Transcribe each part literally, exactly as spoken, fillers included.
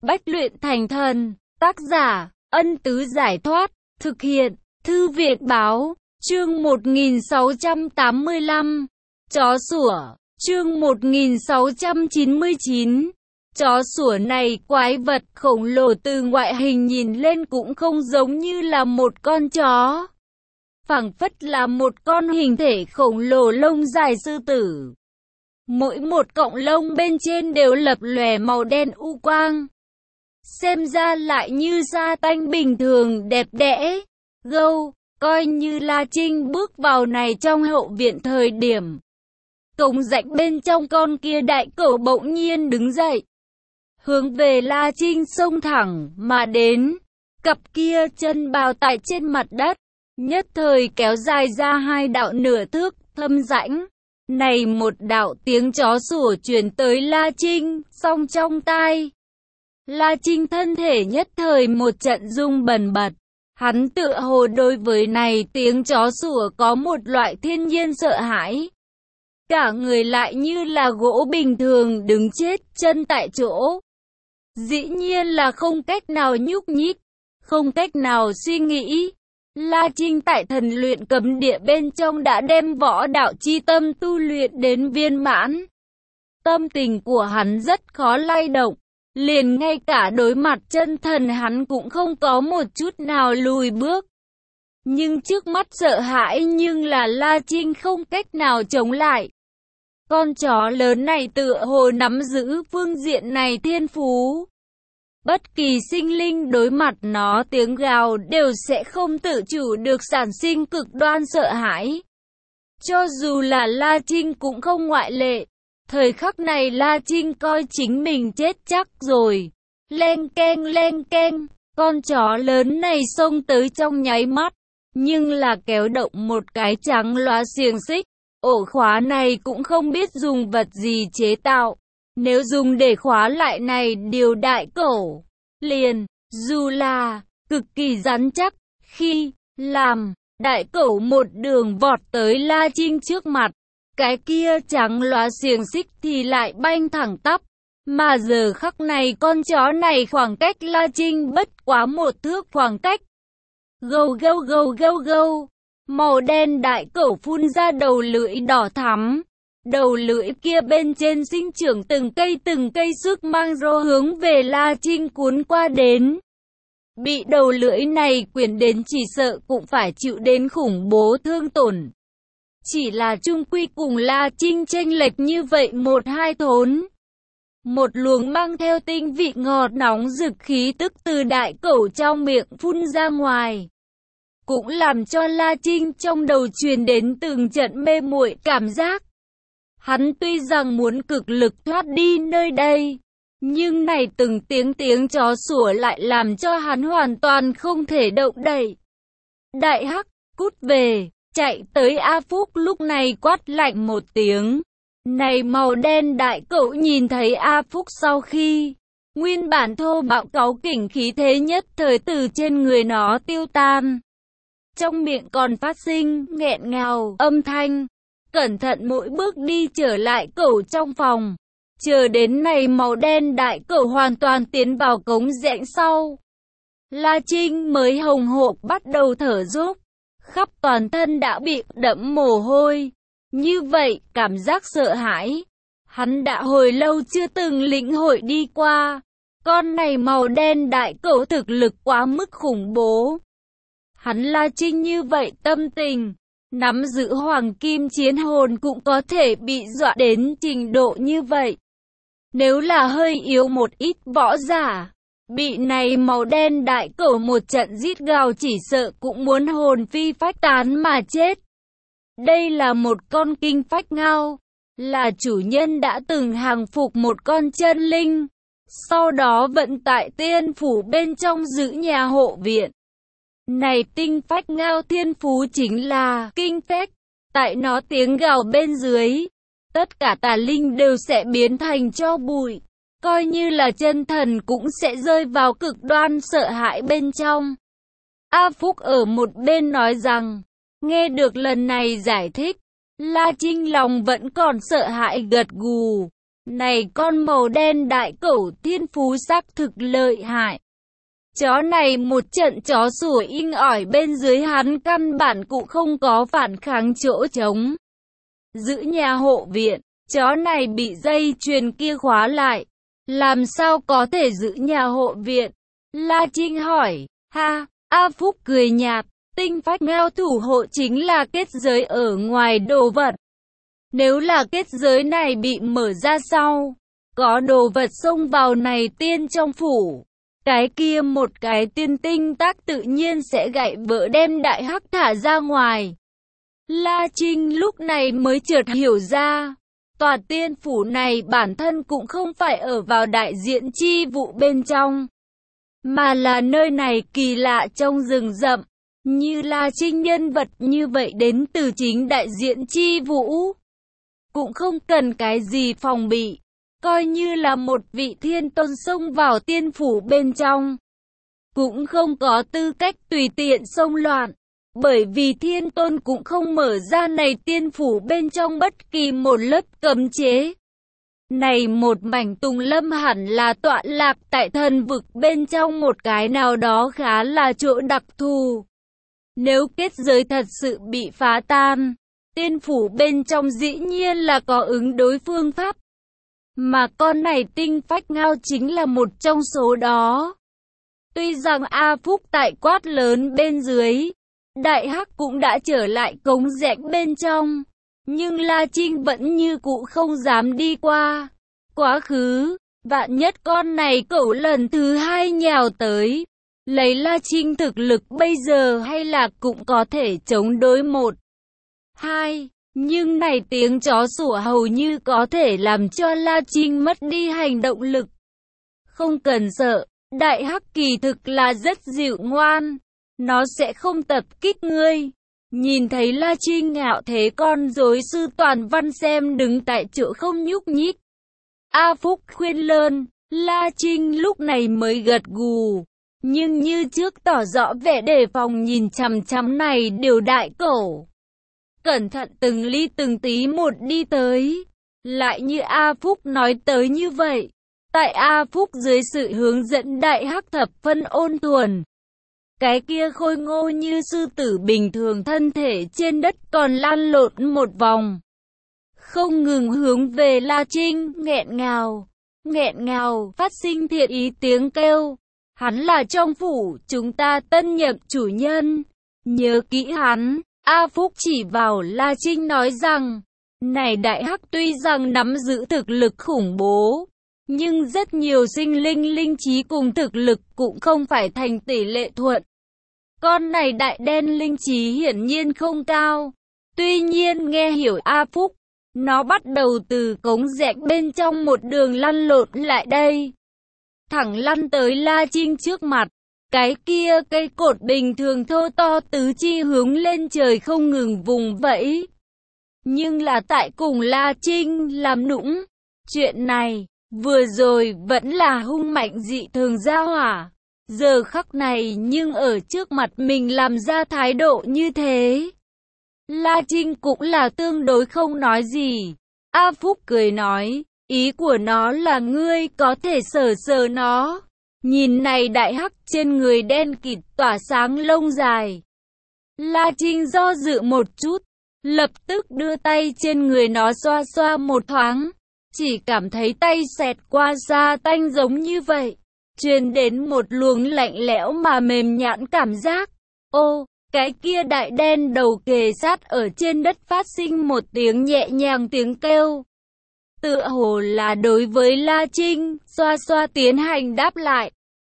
Bách luyện thành thần. Tác giả, Ân Tứ Giải Thoát. Thực hiện, Thư Viện Báo. Chương một nghìn sáu trăm tám mươi lăm. Chó sủa. Chương một nghìn sáu trăm chín mươi chín. Chó sủa này quái vật khổng lồ từ ngoại hình nhìn lên cũng không giống như là một con chó. Phảng phất là một con hình thể khổng lồ lông dài sư tử. Mỗi một cọng lông bên trên đều lập lòe màu đen u quang. Xem ra lại như da tanh bình thường đẹp đẽ. Gâu, coi như La Trinh bước vào này trong hậu viện thời điểm. Cổng rãnh bên trong con kia đại cẩu bỗng nhiên đứng dậy. Hướng về La Trinh xông thẳng mà đến. Cặp kia chân bào tại trên mặt đất. Nhất thời kéo dài ra hai đạo nửa thước thâm rãnh. Này một đạo tiếng chó sủa truyền tới La Trinh, song trong tai. La Trinh thân thể nhất thời một trận rung bần bật. Hắn tựa hồ đối với này tiếng chó sủa có một loại thiên nhiên sợ hãi. Cả người lại như là gỗ bình thường đứng chết chân tại chỗ. Dĩ nhiên là không cách nào nhúc nhích, không cách nào suy nghĩ. La Trinh tại thần luyện cấm địa bên trong đã đem võ đạo chi tâm tu luyện đến viên mãn. Tâm tình của hắn rất khó lay động, liền ngay cả đối mặt chân thần hắn cũng không có một chút nào lùi bước. Nhưng trước mắt sợ hãi nhưng là La Trinh không cách nào chống lại. Con chó lớn này tựa hồ nắm giữ phương diện này thiên phú. Bất kỳ sinh linh đối mặt nó tiếng gào đều sẽ không tự chủ được sản sinh cực đoan sợ hãi. Cho dù là La Trinh cũng không ngoại lệ. Thời khắc này La Trinh coi chính mình chết chắc rồi. Len keng len keng, con chó lớn này xông tới trong nháy mắt. Nhưng là kéo động một cái trắng loá xiềng xích. Ổ khóa này cũng không biết dùng vật gì chế tạo. Nếu dùng để khóa lại này điều đại cẩu, liền, dù là, cực kỳ rắn chắc, khi, làm, đại cẩu một đường vọt tới La Trinh trước mặt, cái kia trắng loá xiềng xích thì lại banh thẳng tắp, mà giờ khắc này con chó này khoảng cách La Trinh bất quá một thước khoảng cách. Gâu gâu gâu gâu gâu, màu đen đại cẩu phun ra đầu lưỡi đỏ thắm. Đầu lưỡi kia bên trên sinh trưởng từng cây từng cây sức mang rô hướng về La Trinh cuốn qua đến. Bị đầu lưỡi này quyển đến chỉ sợ cũng phải chịu đến khủng bố thương tổn. Chỉ là chung quy cùng La Trinh chênh lệch như vậy một hai thốn. Một luồng mang theo tinh vị ngọt nóng rực khí tức từ đại cẩu trong miệng phun ra ngoài. Cũng làm cho La Trinh trong đầu truyền đến từng trận mê muội cảm giác. Hắn tuy rằng muốn cực lực thoát đi nơi đây, nhưng này từng tiếng tiếng chó sủa lại làm cho hắn hoàn toàn không thể động đậy. Đại hắc, cút về, chạy tới A Phúc lúc này quát lạnh một tiếng. Này màu đen đại cẩu nhìn thấy A Phúc sau khi, nguyên bản thô bạo cáu kỉnh khí thế nhất thời từ trên người nó tiêu tan. Trong miệng còn phát sinh, nghẹn ngào, âm thanh. Cẩn thận mỗi bước đi trở lại cẩu trong phòng. Chờ đến này màu đen đại cẩu hoàn toàn tiến vào cống rãnh sau. La Trinh mới hồng hộc bắt đầu thở dốc. Khắp toàn thân đã bị đẫm mồ hôi. Như vậy, cảm giác sợ hãi. Hắn đã hồi lâu chưa từng lĩnh hội đi qua. Con này màu đen đại cẩu thực lực quá mức khủng bố. Hắn La Trinh như vậy tâm tình. Nắm giữ hoàng kim chiến hồn cũng có thể bị dọa đến trình độ như vậy. Nếu là hơi yếu một ít võ giả, bị này màu đen đại cẩu một trận rít gào chỉ sợ cũng muốn hồn phi phách tán mà chết. Đây là một con kinh phách ngao, là chủ nhân đã từng hàng phục một con chân linh, sau đó vận tại tiên phủ bên trong giữ nhà hộ viện. Này tinh phách ngao thiên phú chính là kinh phách, tại nó tiếng gào bên dưới, tất cả tà linh đều sẽ biến thành tro bụi, coi như là chân thần cũng sẽ rơi vào cực đoan sợ hãi bên trong. A Phúc ở một bên nói rằng, nghe được lần này giải thích, La Trinh lòng vẫn còn sợ hãi gật gù, Này con màu đen đại cẩu thiên phú xác thực lợi hại. Chó này một trận chó sủa inh ỏi bên dưới hắn căn bản cũng không có phản kháng chỗ trống. Giữ nhà hộ viện, chó này bị dây chuyền kia khóa lại. Làm sao có thể giữ nhà hộ viện? La Trinh hỏi. Ha, A Phúc cười nhạt. Tinh phách ngao thủ hộ chính là kết giới ở ngoài đồ vật. Nếu là kết giới này bị mở ra sau, có đồ vật xông vào này tiên trong phủ, cái kia một cái tiên tinh tác tự nhiên sẽ gãy vỡ đem đại hắc thả ra ngoài. La Trinh lúc này mới chợt hiểu ra, tòa tiên phủ này bản thân cũng không phải ở vào đại diện chi vụ bên trong, mà là nơi này kỳ lạ trong rừng rậm, như La Trinh nhân vật như vậy đến từ chính đại diện chi vũ. Cũng không cần cái gì phòng bị, coi như là một vị thiên tôn xông vào tiên phủ bên trong, cũng không có tư cách tùy tiện xông loạn, bởi vì thiên tôn cũng không mở ra này tiên phủ bên trong bất kỳ một lớp cấm chế. Này một mảnh tùng lâm hẳn là tọa lạc tại thần vực bên trong một cái nào đó khá là chỗ đặc thù. Nếu kết giới thật sự bị phá tan, tiên phủ bên trong dĩ nhiên là có ứng đối phương pháp. Mà con này tinh phách ngao chính là một trong số đó. Tuy rằng A Phúc tại quát lớn bên dưới, đại hắc cũng đã trở lại cống rãnh bên trong, nhưng La Trinh vẫn như cũ không dám đi qua. Quá khứ, vạn nhất con này cẩu lần thứ hai nhào tới, lấy La Trinh thực lực bây giờ hay là cũng có thể chống đối một, hai. Nhưng này tiếng chó sủa hầu như có thể làm cho La Trinh mất đi hành động lực. Không cần sợ, đại hắc kỳ thực là rất dịu ngoan, nó sẽ không tập kích ngươi. Nhìn thấy La Trinh ngạo thế con rối sư Toàn Văn xem đứng tại chỗ không nhúc nhích. A Phúc khuyên lơn, La Trinh lúc này mới gật gù, nhưng như trước tỏ rõ vẻ đề phòng nhìn chằm chằm này điều đại cẩu. Cẩn thận từng ly từng tí một đi tới, lại như A Phúc nói tới như vậy. Tại A Phúc dưới sự hướng dẫn đại hắc thập phân ôn thuần, cái kia khôi ngô như sư tử bình thường thân thể trên đất còn lăn lộn một vòng, không ngừng hướng về La Trinh, nghẹn ngào, nghẹn ngào, phát sinh thiện ý tiếng kêu. Hắn là trong phủ, chúng ta tân nhậm chủ nhân, nhớ kỹ hắn. A Phúc chỉ vào La Trinh nói rằng, này đại hắc tuy rằng nắm giữ thực lực khủng bố, nhưng rất nhiều sinh linh linh trí cùng thực lực cũng không phải thành tỷ lệ thuận. Con này đại đen linh trí hiển nhiên không cao. Tuy nhiên nghe hiểu A Phúc, nó bắt đầu từ cống rãnh bên trong một đường lăn lộn lại đây, thẳng lăn tới La Trinh trước mặt. Cái kia cây cột bình thường thô to tứ chi hướng lên trời không ngừng vùng vẫy. Nhưng là tại cùng La Trinh làm nũng. Chuyện này, vừa rồi vẫn là hung mạnh dị thường ra hỏa. Giờ khắc này nhưng ở trước mặt mình làm ra thái độ như thế. La Trinh cũng là tương đối không nói gì. A Phúc cười nói, ý của nó là ngươi có thể sờ sờ nó. Nhìn này đại hắc trên người đen kịt tỏa sáng lông dài. La Trinh do dự một chút, lập tức đưa tay trên người nó xoa xoa một thoáng. Chỉ cảm thấy tay xẹt qua da tanh giống như vậy, truyền đến một luồng lạnh lẽo mà mềm nhẵn cảm giác. Ô, cái kia đại đen đầu kề sát ở trên đất phát sinh một tiếng nhẹ nhàng tiếng kêu. Tựa hồ là đối với La Trinh, xoa xoa tiến hành đáp lại.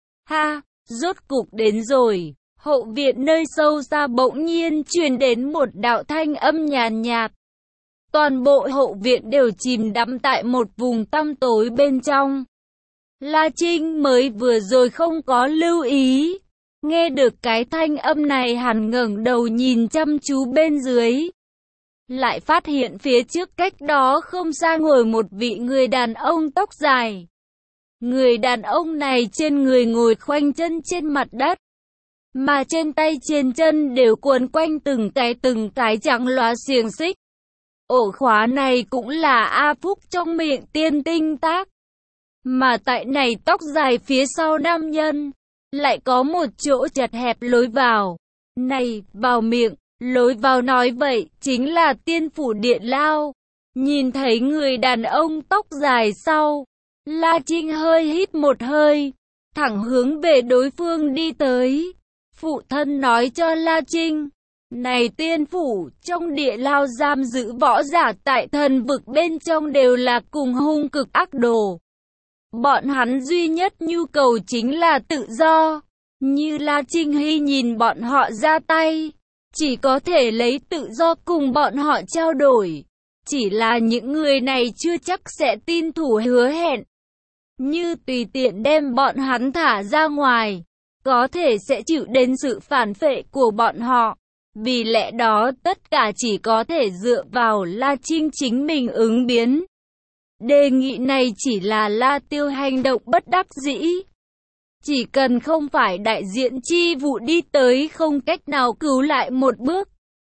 Ha, rốt cục đến rồi. Hậu viện nơi sâu xa bỗng nhiên truyền đến một đạo thanh âm nhàn nhạt. Toàn bộ hậu viện đều chìm đắm tại một vùng tăm tối bên trong. La Trinh mới vừa rồi không có lưu ý. Nghe được cái thanh âm này hắn ngẩng đầu nhìn chăm chú bên dưới. Lại phát hiện phía trước cách đó không xa ngồi một vị người đàn ông tóc dài. Người đàn ông này trên người ngồi khoanh chân trên mặt đất, mà trên tay trên chân đều cuốn quanh từng cái từng cái trắng loá xiềng xích. Ổ khóa này cũng là A Phúc trong miệng tiên tinh tác. Mà tại này tóc dài phía sau nam nhân, lại có một chỗ chật hẹp lối vào. Này, vào miệng, lối vào nói vậy, chính là tiên phủ Địa Lao. Nhìn thấy người đàn ông tóc dài sau, La Trinh hơi hít một hơi, thẳng hướng về đối phương đi tới. Phụ thân nói cho La Trinh, này tiên phủ, trong Địa Lao giam giữ võ giả tại thần vực bên trong đều là cùng hung cực ác đồ. Bọn hắn duy nhất nhu cầu chính là tự do. Như La Trinh Hy nhìn bọn họ ra tay, chỉ có thể lấy tự do cùng bọn họ trao đổi. Chỉ là những người này chưa chắc sẽ tin thủ hứa hẹn. Như tùy tiện đem bọn hắn thả ra ngoài, có thể sẽ chịu đến sự phản phệ của bọn họ. Vì lẽ đó tất cả chỉ có thể dựa vào La Trinh chính mình ứng biến. Đề nghị này chỉ là La Tiêu hành động bất đắc dĩ. Chỉ cần không phải đại diện chi vụ đi tới không cách nào cứu lại một bước,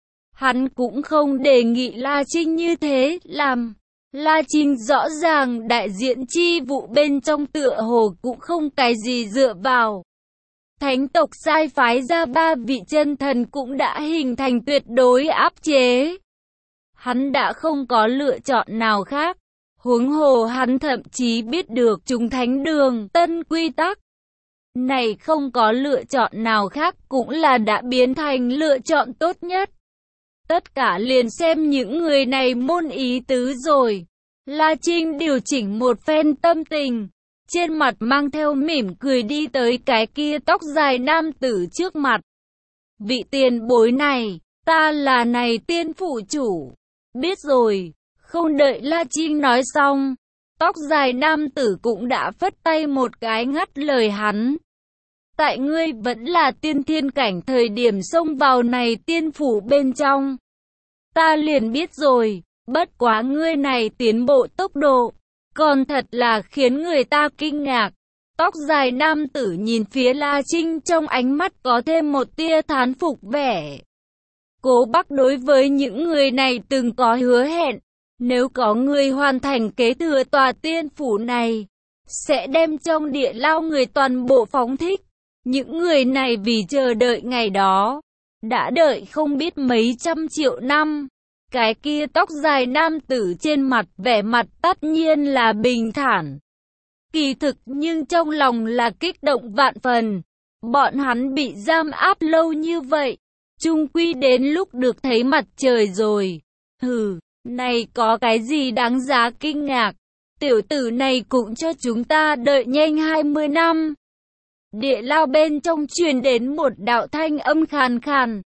hắn cũng không đề nghị La Trinh như thế làm. La Trinh rõ ràng đại diện chi vụ bên trong tựa hồ cũng không cái gì dựa vào. Thánh tộc sai phái ra ba vị chân thần cũng đã hình thành tuyệt đối áp chế. Hắn đã không có lựa chọn nào khác. Huống hồ hắn thậm chí biết được chúng thánh đường tân quy tắc. Này không có lựa chọn nào khác cũng là đã biến thành lựa chọn tốt nhất. Tất cả liền xem những người này môn ý tứ rồi. La Trinh điều chỉnh một phen tâm tình, trên mặt mang theo mỉm cười đi tới cái kia tóc dài nam tử trước mặt. Vị tiền bối này, ta là này tiên phủ chủ. Biết rồi. Không đợi La Trinh nói xong, tóc dài nam tử cũng đã phất tay một cái ngắt lời hắn. Tại ngươi vẫn là tiên thiên cảnh thời điểm xông vào này tiên phủ bên trong. Ta liền biết rồi, bất quá ngươi này tiến bộ tốc độ, còn thật là khiến người ta kinh ngạc. Tóc dài nam tử nhìn phía La Trinh trong ánh mắt có thêm một tia thán phục vẻ. Cố Bắc đối với những người này từng có hứa hẹn. Nếu có người hoàn thành kế thừa tòa tiên phủ này, sẽ đem trong Địa Lao người toàn bộ phóng thích. Những người này vì chờ đợi ngày đó, đã đợi không biết mấy trăm triệu năm. Cái kia tóc dài nam tử trên mặt vẻ mặt tất nhiên là bình thản. Kỳ thực nhưng trong lòng là kích động vạn phần. Bọn hắn bị giam áp lâu như vậy, chung quy đến lúc được thấy mặt trời rồi. Hừ. Này có cái gì đáng giá kinh ngạc, tiểu tử này cũng cho chúng ta đợi nhanh hai mươi năm. Địa Lao bên trong truyền đến một đạo thanh âm khàn khàn.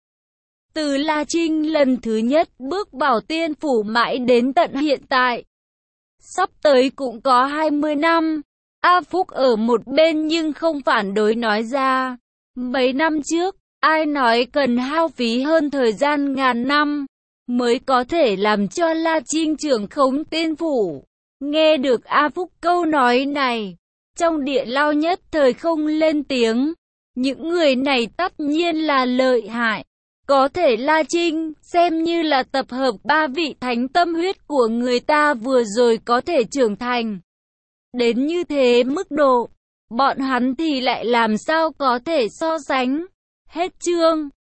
Từ La Trinh lần thứ nhất bước vào tiên phủ mãi đến tận hiện tại. Sắp tới cũng có hai mươi năm. A Phúc ở một bên nhưng không phản đối nói ra. Mấy năm trước, ai nói cần hao phí hơn thời gian ngàn năm mới có thể làm cho La Trinh trưởng khống tiên phủ. Nghe được A Phúc câu nói này, trong Địa Lao nhất thời không lên tiếng. Những người này tất nhiên là lợi hại. Có thể La Trinh xem như là tập hợp ba vị thánh tâm huyết của người ta vừa rồi có thể trưởng thành. Đến như thế mức độ, bọn hắn thì lại làm sao có thể so sánh. Hết chương.